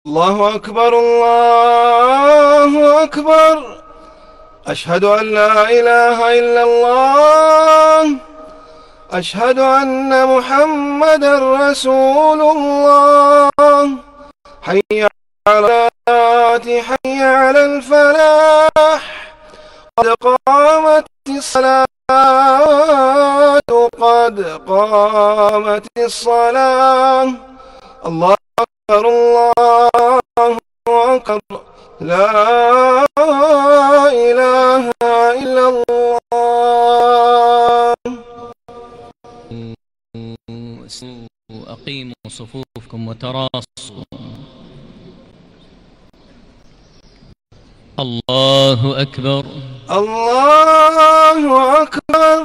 الله أكبر الله أكبر. أشهد أن لا إله إلا الله. أشهد أن محمدا رسول الله. حي على الصلاة، حي على الفلاح، قد قامت الصلاة، قد قامت الصلاة. الله أكبر الله أكبر. لا إله إلا الله. أقيموا صفوفكم وتراصوا. الله أكبر الله أكبر.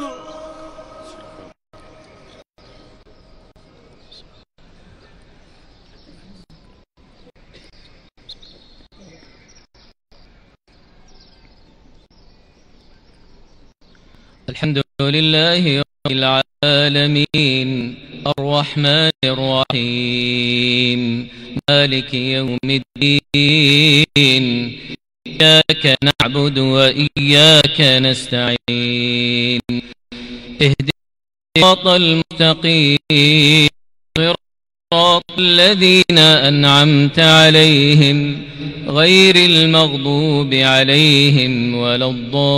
الحمد لله رب العالمين، الرحمن الرحيم، مالك يوم الدين. إياك نعبد وإياك نستعين. اهدنا الصراط المستقيم، صراط الذين أنعمت عليهم غير المغضوب عليهم ولا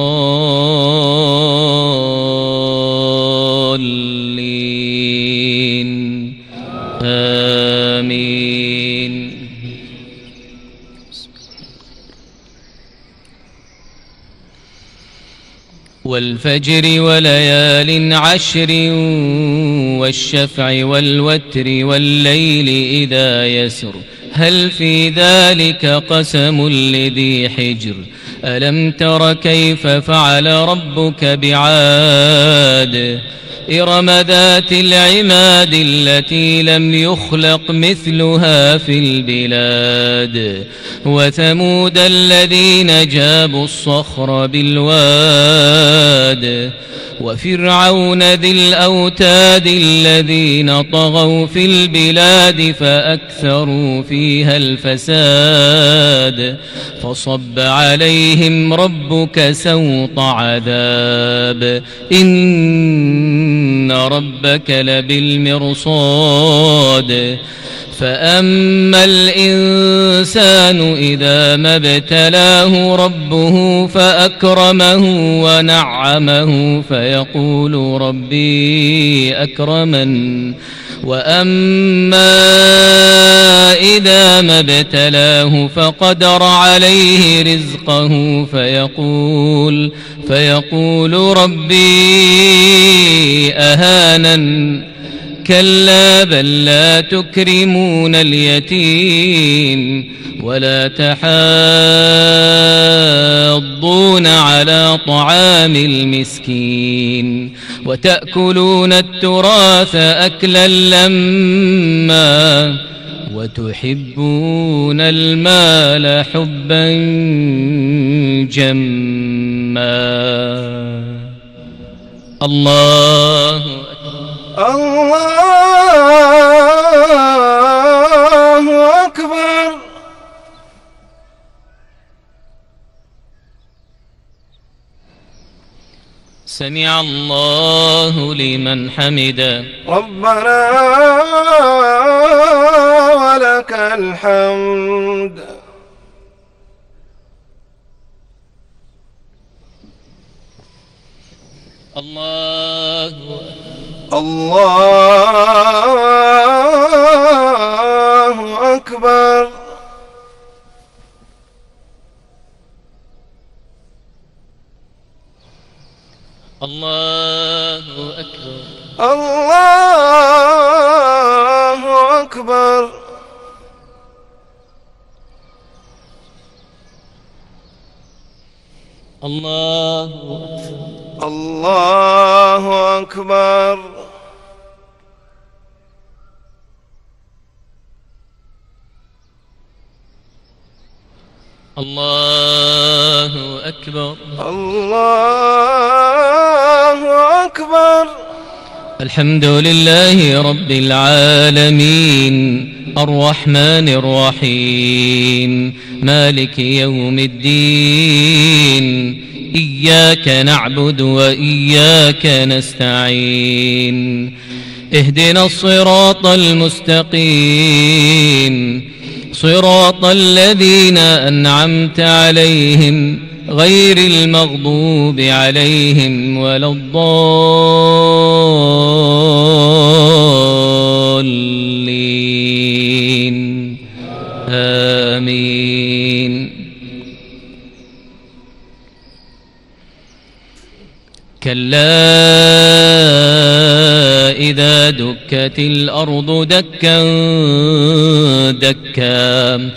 الضالين. آمين. والفجر وليال عشر، والشفع والوتر والليل إذا يسر، هل في ذلك قسم لذي حجر؟ ألم تر كيف فعل ربك بعاد؟ إرم ذات العماد التي لم يخلق مثلها في البلاد. وثمود الذين جابوا الصخر بالواد. وفرعون ذي الأوتاد الذين طغوا في البلاد فأكثروا فيها الفساد. فصب عليهم ربك سوط عذاب، إن ربك لبالمرصاد. فأما الإنسان إذا ما ابتلاه ربه فأكرمه ونعمه فيقول ربي أكرمن. وأما إذا ما ابتلاه فقدر عليه رزقه فيقول ربي أهانن. كلا بل لا تكرمون اليتيم ولا تحاضون على طعام المسكين، وتأكلون التراث أكلا لما، وتحبون المال حبا جما. الله الله أكبر. سمع الله لمن حمده. ربنا ولك الحمد. الله الله أكبر. الله أكبر. الله أكبر. الله الله أكبر. الله أكبر. الله أكبر. الحمد لله رب العالمين الرحمن الرحيم مالك يوم الدين إياك نعبد وإياك نستعين اهدنا الصراط المستقيم صراط الذين أنعمت عليهم غير المغضوب عليهم ولا الضالين آمين. كلا إذا دكت الأرض دكا دكا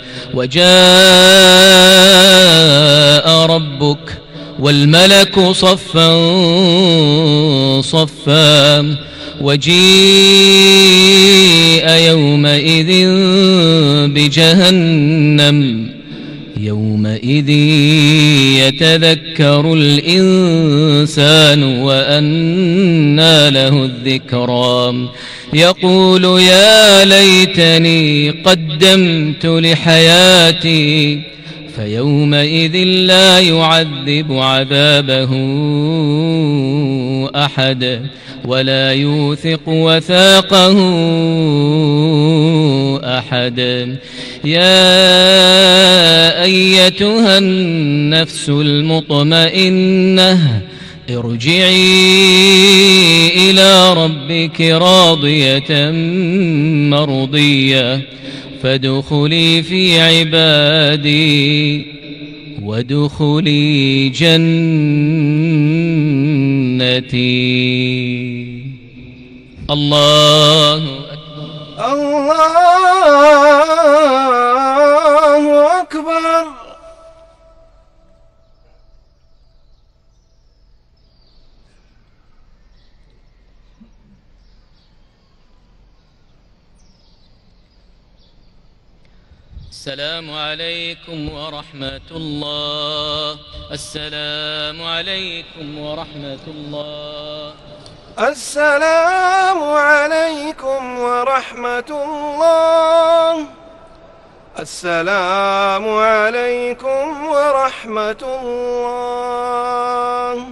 وجاء ربك والملك صفا صفا وجيء يومئذ بجهنم يومئذ يتذكر الإنسان وأنى له الذكرى يقول يا ليتني قدمت لحياتي فيومئذ لا يعذب عذابه أحد ولا يوثق وثاقه أحد. يا أيتها النفس المطمئنة ارجعي إلى ربك راضية مرضية فادخلي في عبادي وادخلي جنتي. الله أكبر الله أكبر. السلام عليكم ورحمة الله. السلام عليكم ورحمة الله. السلام عليكم ورحمة الله. السلام عليكم ورحمة الله.